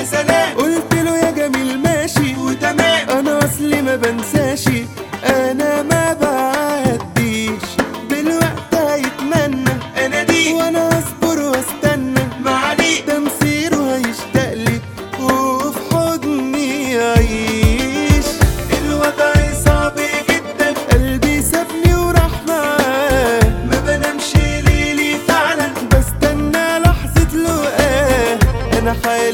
يا سلام. قلت له يا جميل ماشي وتمام. انا اصلي ما بنساشي، انا ما بعديش، دلوقتي هيتمنى انا دي وانا اصبر واستنى، معاليك ده مصيره هيشتاق لي وفي حضني يعيش. الوضع صعب جدا، قلبي سابني وراح معاه، ما بنامش ليلي فعلا، بستنى لحظة لقاه، انا حالي